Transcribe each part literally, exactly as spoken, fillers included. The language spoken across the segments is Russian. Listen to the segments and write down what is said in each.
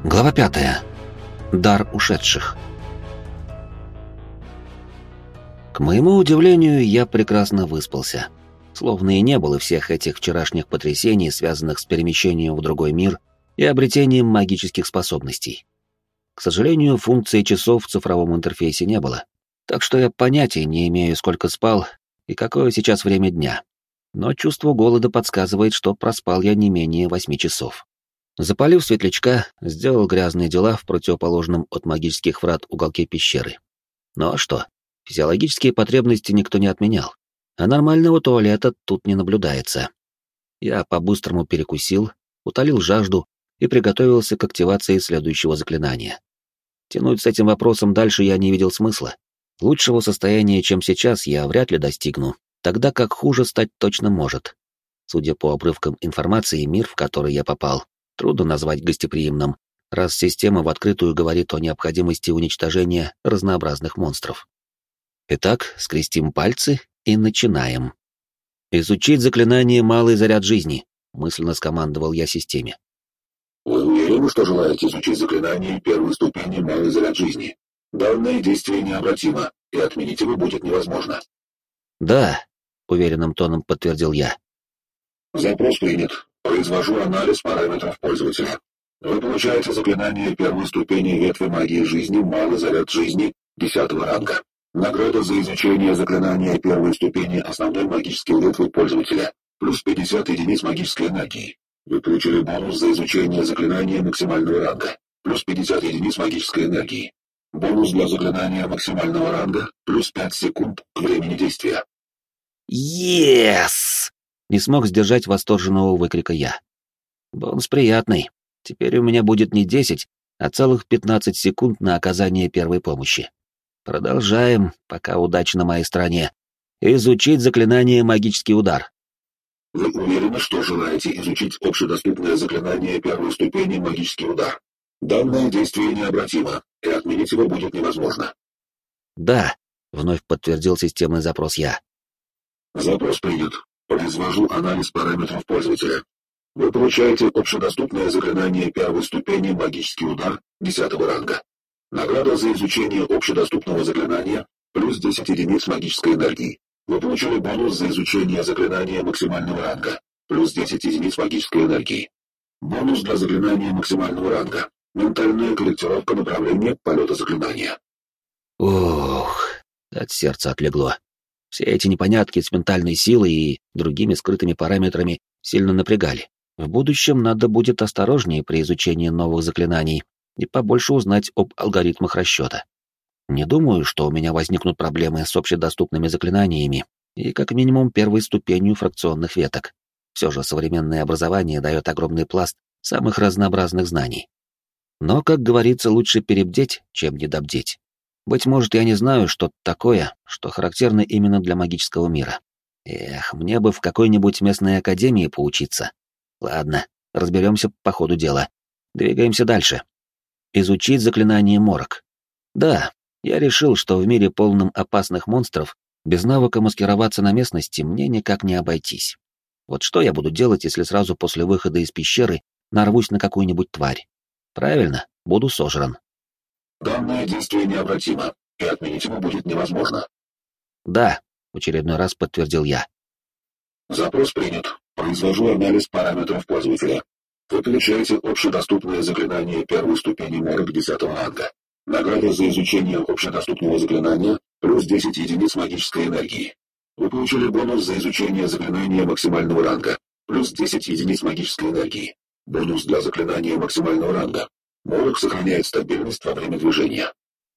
Глава пятая. Дар ушедших. К моему удивлению, я прекрасно выспался. Словно и не было всех этих вчерашних потрясений, связанных с перемещением в другой мир и обретением магических способностей. К сожалению, функции часов в цифровом интерфейсе не было, так что я понятия не имею, сколько спал и какое сейчас время дня. Но чувство голода подсказывает, что проспал я не менее восьми часов. Запалив светлячка, сделал грязные дела в противоположном от магических врат уголке пещеры. Ну а что? Физиологические потребности никто не отменял, а нормального туалета тут не наблюдается. Я по-быстрому перекусил, утолил жажду и приготовился к активации следующего заклинания. Тянуть с этим вопросом дальше я не видел смысла. Лучшего состояния, чем сейчас, я вряд ли достигну, тогда как хуже стать точно может. Судя по обрывкам информации, мир, в который я попал, трудно назвать гостеприимным, раз система в открытую говорит о необходимости уничтожения разнообразных монстров. Итак, скрестим пальцы и начинаем. «Изучить заклинание «Малый заряд жизни», — мысленно скомандовал я системе. Вы уверены, что желаете изучить заклинание первой ступени «Малый заряд жизни»? Данное действие необратимо, и отменить его будет невозможно. «Да», — уверенным тоном подтвердил я. Запрос принят. Произвожу анализ параметров пользователя. Вы получаете заклинание первой ступени ветви магии жизни «Малый заряд жизни» десятого ранга. Награда за изучение заклинания первой ступени основной магической ветви пользователя. Плюс пятьдесят единиц магической энергии. Вы получили бонус за изучение заклинания максимального ранга. Плюс пятьдесят единиц магической энергии. Бонус для заклинания максимального ранга. Плюс пять секунд к времени действия. «Ес!» Не смог сдержать восторженного выкрика я. Бонус приятный. Теперь у меня будет не десять, а целых пятнадцать секунд на оказание первой помощи. Продолжаем, пока удача на моей стороне. Изучить заклинание «Магический удар». Вы уверены, что желаете изучить общедоступное заклинание первой ступени «Магический удар»? Данное действие необратимо, и отменить его будет невозможно. Да, вновь подтвердил системный запрос я. Запрос принят. Произвожу анализ параметров пользователя. Вы получаете общедоступное заклинание первой ступени «Магический удар» десятого ранга. Награда за изучение общедоступного заклинания плюс десять единиц магической энергии. Вы получили бонус за изучение заклинания максимального ранга плюс десять единиц магической энергии. Бонус для заклинания максимального ранга. Ментальная корректировка направления полета заклинания. Ух, от сердца отлегло. Все эти непонятки с ментальной силой и другими скрытыми параметрами сильно напрягали. В будущем надо будет осторожнее при изучении новых заклинаний и побольше узнать об алгоритмах расчета. Не думаю, что у меня возникнут проблемы с общедоступными заклинаниями и как минимум первой ступенью фракционных веток. Все же современное образование дает огромный пласт самых разнообразных знаний. Но, как говорится, лучше перебдеть, чем недобдеть. Быть может, я не знаю что-то такое, что характерно именно для магического мира. Эх, мне бы в какой-нибудь местной академии поучиться. Ладно, разберемся по ходу дела. Двигаемся дальше. Изучить заклинание морок. Да, я решил, что в мире полном опасных монстров без навыка маскироваться на местности мне никак не обойтись. Вот что я буду делать, если сразу после выхода из пещеры нарвусь на какую-нибудь тварь? Правильно, буду сожран. Данное действие необратимо, и отменить его будет невозможно. Да, в очередной раз подтвердил я. Запрос принят. Произвожу анализ параметров пользователя. Вы получаете общедоступное заклинание первой ступени морок десятого ранга. Награда за изучение общедоступного заклинания плюс десять единиц магической энергии. Вы получили бонус за изучение заклинания максимального ранга плюс десять единиц магической энергии. Бонус для заклинания максимального ранга. Морок сохраняет стабильность во время движения.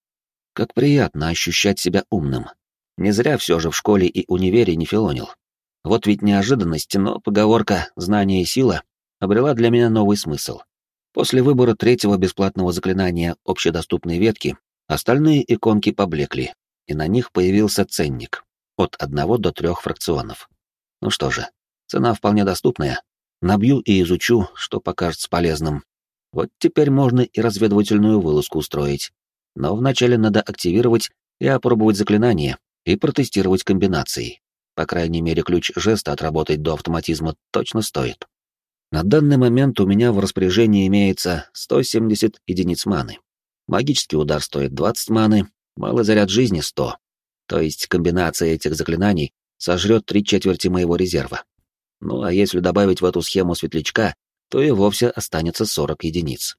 Как приятно ощущать себя умным. Не зря все же в школе и универе не филонил. Вот ведь неожиданность, но поговорка «знание и сила» обрела для меня новый смысл. После выбора третьего бесплатного заклинания общедоступной ветки остальные иконки поблекли, и на них появился ценник от одного до трех фракционов. Ну что же, цена вполне доступная. Набью и изучу, что покажется полезным. Вот теперь можно и разведывательную вылазку устроить. Но вначале надо активировать и опробовать заклинание, и протестировать комбинации. По крайней мере, ключ жеста отработать до автоматизма точно стоит. На данный момент у меня в распоряжении имеется сто семьдесят единиц маны. Магический удар стоит двадцать маны, малый заряд жизни сто. То есть комбинация этих заклинаний сожрет три четверти моего резерва. Ну а если добавить в эту схему светлячка, то и вовсе останется сорок единиц.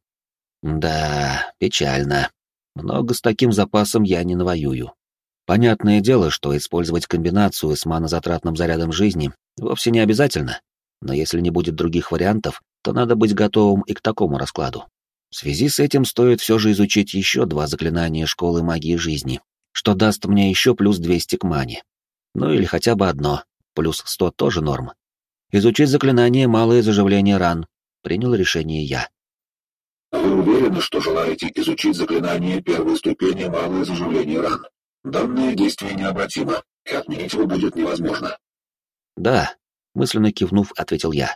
Да, печально. Много с таким запасом я не навоюю. Понятное дело, что использовать комбинацию с манозатратным зарядом жизни вовсе не обязательно, но если не будет других вариантов, то надо быть готовым и к такому раскладу. В связи с этим стоит все же изучить еще два заклинания школы магии жизни, что даст мне еще плюс двести к мане. Ну или хотя бы одно, плюс сто тоже норм. Изучить заклинание «Малое заживление ран». Принял решение я. Вы уверены, что желаете изучить заклинание первой ступени «Малое заживление ран»? Данное действие необратимо, и отменить его будет невозможно. Да, мысленно кивнув, ответил я.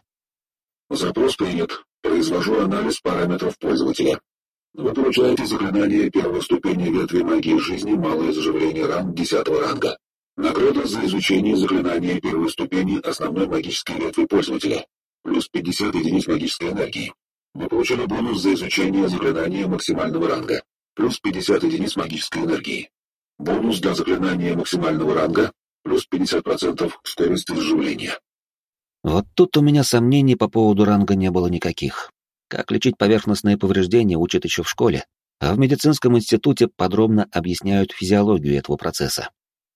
Запрос принят. Произвожу анализ параметров пользователя. Вы получаете заклинание первой ступени ветви магии жизни «Малое заживление ран» десятого ранга. Награда за изучение заклинания первой ступени основной магической ветви пользователя. Плюс пятьдесят единиц магической энергии. Вы получили бонус за изучение заклинания максимального ранга. Плюс пятьдесят единиц магической энергии. Бонус для заклинания максимального ранга. Плюс пятьдесят процентов скорости заживления. Вот тут у меня сомнений по поводу ранга не было никаких. Как лечить поверхностные повреждения учат еще в школе, а в медицинском институте подробно объясняют физиологию этого процесса.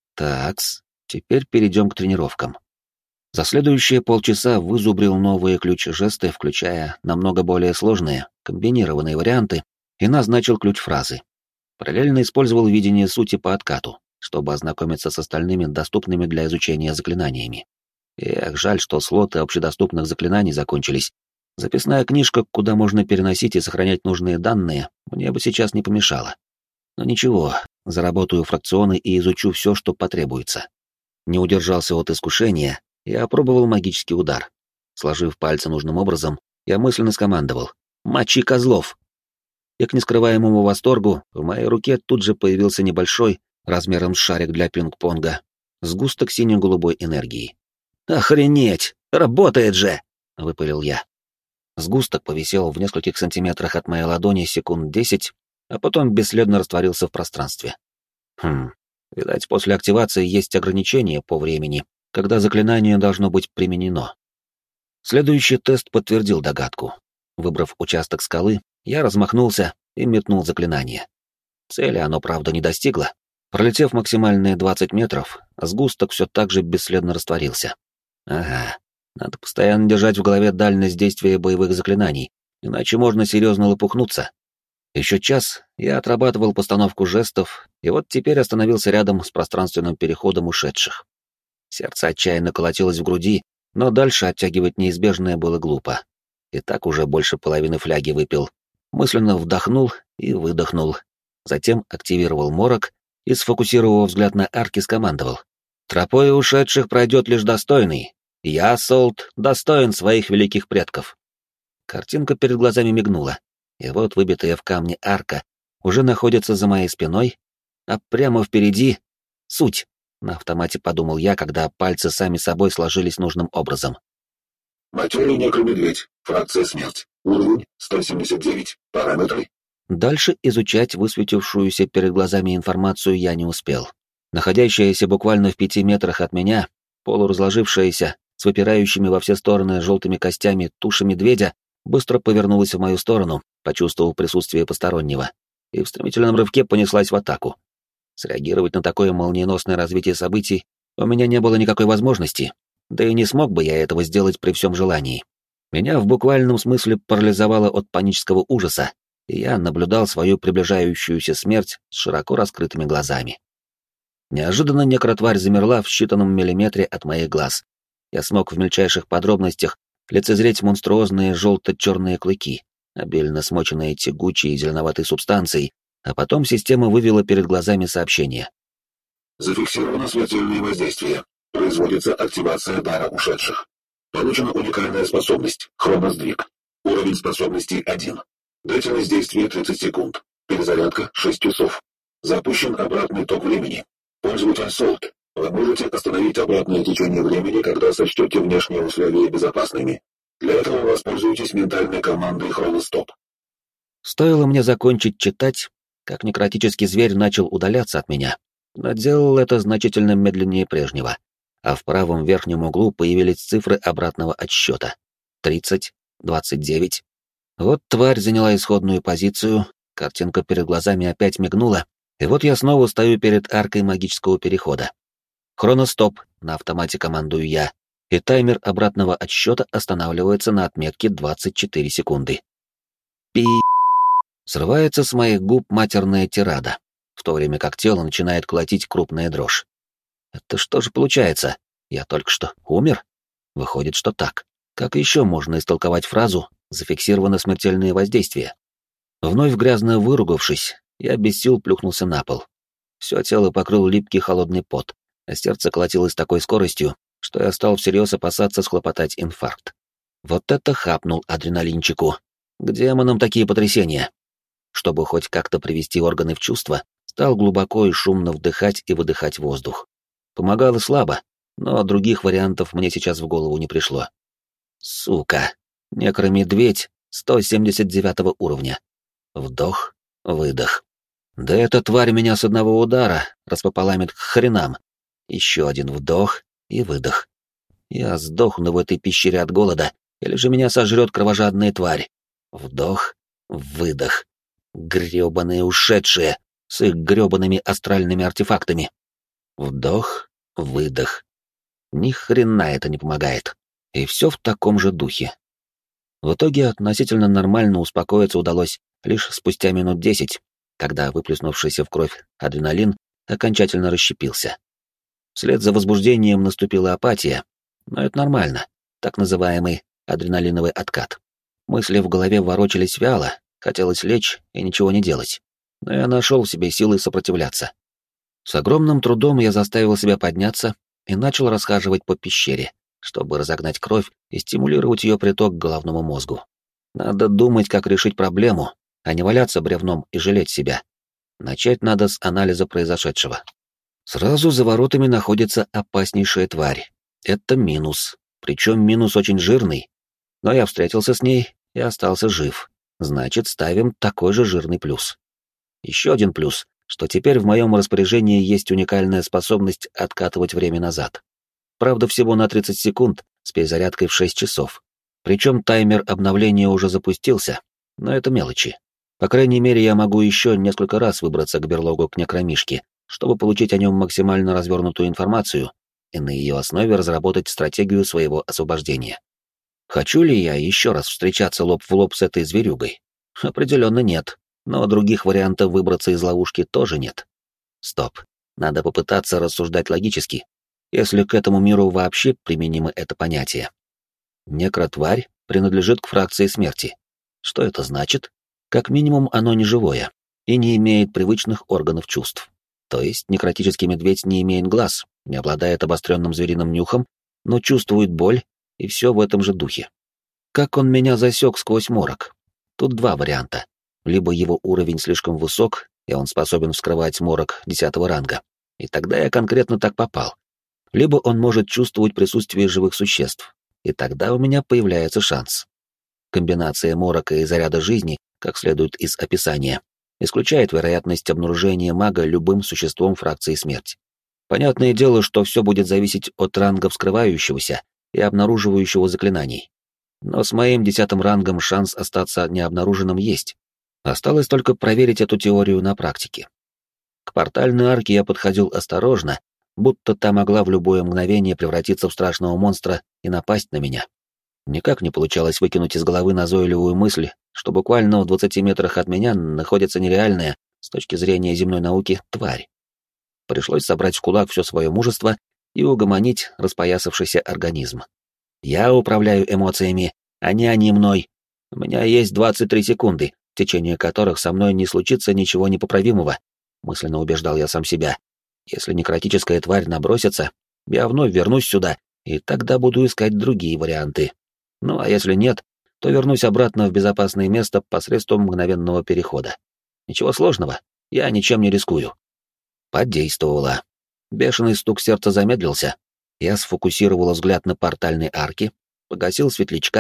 Такс, теперь перейдем к тренировкам. За следующие полчаса вызубрил новые ключ-жесты, включая намного более сложные, комбинированные варианты, и назначил ключ-фразы. Параллельно использовал видение сути по откату, чтобы ознакомиться с остальными доступными для изучения заклинаниями. Эх, жаль, что слоты общедоступных заклинаний закончились. Записная книжка, куда можно переносить и сохранять нужные данные, мне бы сейчас не помешала. Но ничего, заработаю фракционы и изучу все, что потребуется. Не удержался от искушения и опробовал магический удар. Сложив пальцы нужным образом, я мысленно скомандовал: «Мочи козлов!» И к нескрываемому восторгу в моей руке тут же появился небольшой, размером с шарик для пинг-понга, сгусток сине-голубой энергии. «Охренеть! Работает же!» — выпалил я. Сгусток повисел в нескольких сантиметрах от моей ладони секунд десять, а потом бесследно растворился в пространстве. Хм, видать, после активации есть ограничения по времени, когда заклинание должно быть применено. Следующий тест подтвердил догадку. Выбрав участок скалы, я размахнулся и метнул заклинание. Цели оно, правда, не достигло. Пролетев максимальные двадцать метров, сгусток все так же бесследно растворился. Ага, надо постоянно держать в голове дальность действия боевых заклинаний, иначе можно серьезно лопухнуться. Еще час я отрабатывал постановку жестов, и вот теперь остановился рядом с пространственным переходом ушедших. Сердце отчаянно колотилось в груди, но дальше оттягивать неизбежное было глупо. И так уже больше половины фляги выпил. Мысленно вдохнул и выдохнул. Затем активировал морок и, сфокусировав взгляд на арки, скомандовал: «Тропой ушедших пройдет лишь достойный. Я, Солт, достоин своих великих предков». Картинка перед глазами мигнула, и вот выбитая в камне арка уже находится за моей спиной, а прямо впереди — суть, на автомате подумал я, когда пальцы сами собой сложились нужным образом. Материя некромедведь, фракция смерть, уровень сто семьдесят девять, параметры. Дальше изучать высветившуюся перед глазами информацию я не успел. Находящаяся буквально в пяти метрах от меня, полуразложившаяся, с выпирающими во все стороны желтыми костями туша медведя, быстро повернулась в мою сторону, почувствовав присутствие постороннего, и в стремительном рывке понеслась в атаку. Среагировать на такое молниеносное развитие событий у меня не было никакой возможности, да и не смог бы я этого сделать при всем желании. Меня в буквальном смысле парализовало от панического ужаса, и я наблюдал свою приближающуюся смерть с широко раскрытыми глазами. Неожиданно некротварь замерла в считанном миллиметре от моих глаз. Я смог в мельчайших подробностях лицезреть монструозные желто-черные клыки, обильно смоченные тягучей зеленоватой субстанцией, а потом система вывела перед глазами сообщение. Зафиксировано смертельное воздействие. Производится активация дара ушедших. Получена уникальная способность — хроносдвиг. Уровень способности один. Длительность действия тридцать секунд. Перезарядка шесть часов. Запущен обратный ток времени. Пользователь Солт. Вы можете остановить обратное течение времени, когда сочтете внешние условия безопасными. Для этого воспользуйтесь ментальной командой «Хроностоп». Стоило мне закончить читать, как некротический зверь начал удаляться от меня, но делал это значительно медленнее прежнего, а в правом верхнем углу появились цифры обратного отсчета. тридцать, двадцать девять. Вот тварь заняла исходную позицию, картинка перед глазами опять мигнула, и вот я снова стою перед аркой магического перехода. Хроностоп, на автомате командую я, и таймер обратного отсчета останавливается на отметке двадцать четыре секунды. Пи... Срывается с моих губ матерная тирада, в то время как тело начинает колотить крупная дрожь. Это что же получается? Я только что умер? Выходит, что так. Как еще можно истолковать фразу «зафиксировано смертельное воздействие»? Вновь грязно выругавшись, я без сил плюхнулся на пол. Все тело покрыл липкий холодный пот, а сердце колотилось с такой скоростью, что я стал всерьез опасаться схлопотать инфаркт. Вот это хапнул адреналинчику. К демонам такие потрясения. Чтобы хоть как-то привести органы в чувство, стал глубоко и шумно вдыхать и выдыхать воздух. Помогало слабо, но других вариантов мне сейчас в голову не пришло. Сука! Некромедведь сто семьдесят девятого уровня. Вдох, выдох. Да эта тварь меня с одного удара распополамит к хренам. Еще один вдох и выдох. Я сдохну в этой пещере от голода, или же меня сожрет кровожадная тварь. Вдох, выдох. Грёбаные ушедшие, с их грёбаными астральными артефактами. Вдох, выдох. Ни хрена это не помогает. И все в таком же духе. В итоге относительно нормально успокоиться удалось лишь спустя минут десять, когда выплеснувшийся в кровь адреналин окончательно расщепился. Вслед за возбуждением наступила апатия, но это нормально, так называемый адреналиновый откат. Мысли в голове ворочались вяло, хотелось лечь и ничего не делать, но я нашел в себе силы сопротивляться. С огромным трудом я заставил себя подняться и начал расхаживать по пещере, чтобы разогнать кровь и стимулировать ее приток к головному мозгу. Надо думать, как решить проблему, а не валяться бревном и жалеть себя. Начать надо с анализа произошедшего. Сразу за воротами находится опаснейшая тварь. Это минус, причем минус очень жирный. Но я встретился с ней и остался жив. Значит, ставим такой же жирный плюс. Еще один плюс, что теперь в моем распоряжении есть уникальная способность откатывать время назад. Правда, всего на тридцать секунд, с перезарядкой в шесть часов. Причем таймер обновления уже запустился, но это мелочи. По крайней мере, я могу еще несколько раз выбраться к берлогу к некромишке, чтобы получить о нем максимально развернутую информацию и на ее основе разработать стратегию своего освобождения. Хочу ли я еще раз встречаться лоб в лоб с этой зверюгой? Определенно нет, но других вариантов выбраться из ловушки тоже нет. Стоп, надо попытаться рассуждать логически, если к этому миру вообще применимо это понятие. Некротварь принадлежит к фракции смерти. Что это значит? Как минимум, оно не живое и не имеет привычных органов чувств. То есть некротический медведь не имеет глаз, не обладает обостренным звериным нюхом, но чувствует боль, и все в этом же духе. Как он меня засек сквозь морок? Тут два варианта. Либо его уровень слишком высок, и он способен вскрывать морок десятого ранга, и тогда я конкретно так попал. Либо он может чувствовать присутствие живых существ, и тогда у меня появляется шанс. Комбинация морока и заряда жизни, как следует из описания, исключает вероятность обнаружения мага любым существом фракции смерть. Понятное дело, что все будет зависеть от ранга вскрывающегося и обнаруживающего заклинаний. Но с моим десятым рангом шанс остаться необнаруженным есть. Осталось только проверить эту теорию на практике. К портальной арке я подходил осторожно, будто та могла в любое мгновение превратиться в страшного монстра и напасть на меня. Никак не получалось выкинуть из головы назойливую мысль, что буквально в двадцати метрах от меня находится нереальная, с точки зрения земной науки, тварь. Пришлось собрать в кулак все свое мужество и угомонить распоясавшийся организм. Я управляю эмоциями, а не они мной. У меня есть двадцать три секунды, в течение которых со мной не случится ничего непоправимого, мысленно убеждал я сам себя. Если некротическая тварь набросится, я вновь вернусь сюда, и тогда буду искать другие варианты. Ну а если нет, то вернусь обратно в безопасное место посредством мгновенного перехода. Ничего сложного, я ничем не рискую. Подействовало. Бешеный стук сердца замедлился. Я сфокусировал взгляд на портальной арке, погасил светлячка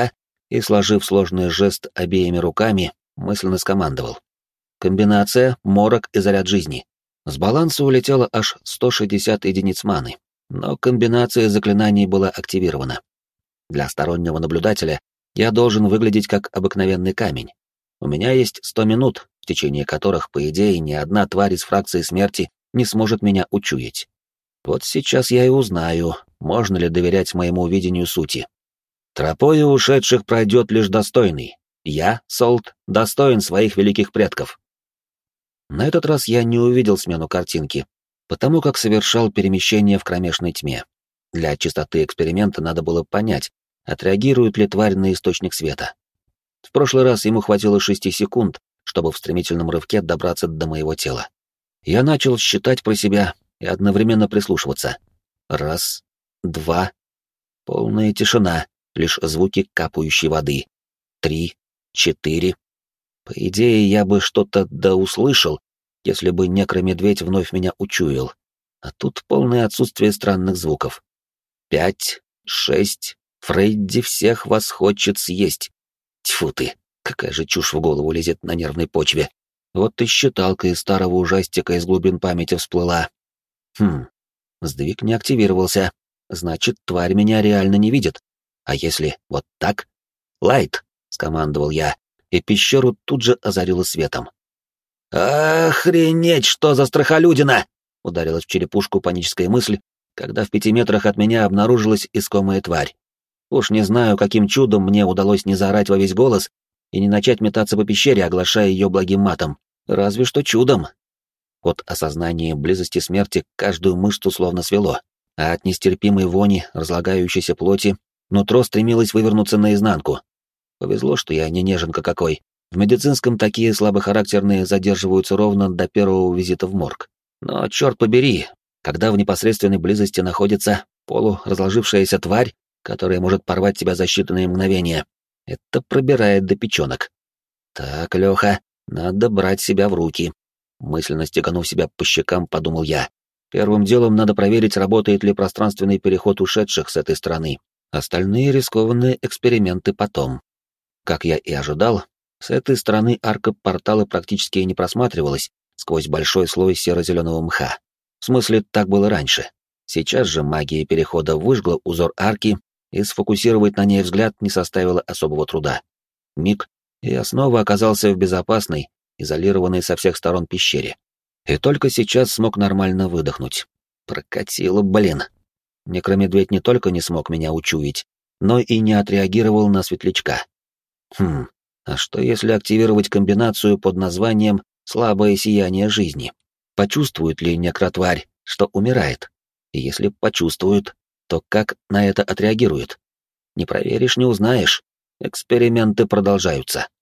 и, сложив сложный жест обеими руками, мысленно скомандовал. Комбинация, морок и заряд жизни. С баланса улетело аж сто шестьдесят единиц маны, но комбинация заклинаний была активирована. Для стороннего наблюдателя я должен выглядеть как обыкновенный камень. У меня есть сто минут, в течение которых, по идее, ни одна тварь из фракции смерти не сможет меня учуять. Вот сейчас я и узнаю, можно ли доверять моему видению сути. Тропою ушедших пройдет лишь достойный. Я, Солт, достоин своих великих предков. На этот раз я не увидел смену картинки, потому как совершал перемещение в кромешной тьме. Для чистоты эксперимента надо было понять, отреагирует ли тварь на источник света. В прошлый раз ему хватило шести секунд, чтобы в стремительном рывке добраться до моего тела. Я начал считать про себя и одновременно прислушиваться. Раз, два, полная тишина, лишь звуки капающей воды. Три, четыре. По идее, я бы что-то да услышал, если бы некромедведь вновь меня учуял. А тут полное отсутствие странных звуков. Пять, шесть. Фредди всех вас хочет съесть. Тьфу ты, какая же чушь в голову лезет на нервной почве. Вот и считалка из старого ужастика из глубин памяти всплыла. Хм, сдвиг не активировался. Значит, тварь меня реально не видит. А если вот так? «Лайт!» — скомандовал я, и пещеру тут же озарило светом. «Охренеть, что за страхолюдина!» — ударилась в черепушку паническая мысль, когда в пяти метрах от меня обнаружилась искомая тварь. Уж не знаю, каким чудом мне удалось не заорать во весь голос и не начать метаться по пещере, оглашая ее благим матом. Разве что чудом. От осознания близости смерти каждую мышцу словно свело, а от нестерпимой вони разлагающейся плоти нутро стремилось вывернуться наизнанку. Повезло, что я не неженка какой. В медицинском такие слабохарактерные задерживаются ровно до первого визита в морг. Но, черт побери, когда в непосредственной близости находится полуразложившаяся тварь, которая может порвать тебя за считанные мгновения, это пробирает до печенок. Так, Леха, надо брать себя в руки. Мысленно стеганув себя по щекам, подумал я. Первым делом надо проверить, работает ли пространственный переход ушедших с этой стороны. Остальные рискованные эксперименты потом. Как я и ожидал, с этой стороны арка портала практически не просматривалась сквозь большой слой серо-зеленого мха. В смысле, так было раньше. Сейчас же магия перехода выжгла узор арки, и сфокусировать на ней взгляд не составило особого труда. Миг, и я снова оказался в безопасной, изолированной со всех сторон пещере. И только сейчас смог нормально выдохнуть. Прокатило, блин. Некромедведь не только не смог меня учуять, но и не отреагировал на светлячка. Хм, а что если активировать комбинацию под названием «слабое сияние жизни»? Почувствует ли некротварь, что умирает? И если почувствует, то как на это отреагирует? Не проверишь, не узнаешь. Эксперименты продолжаются.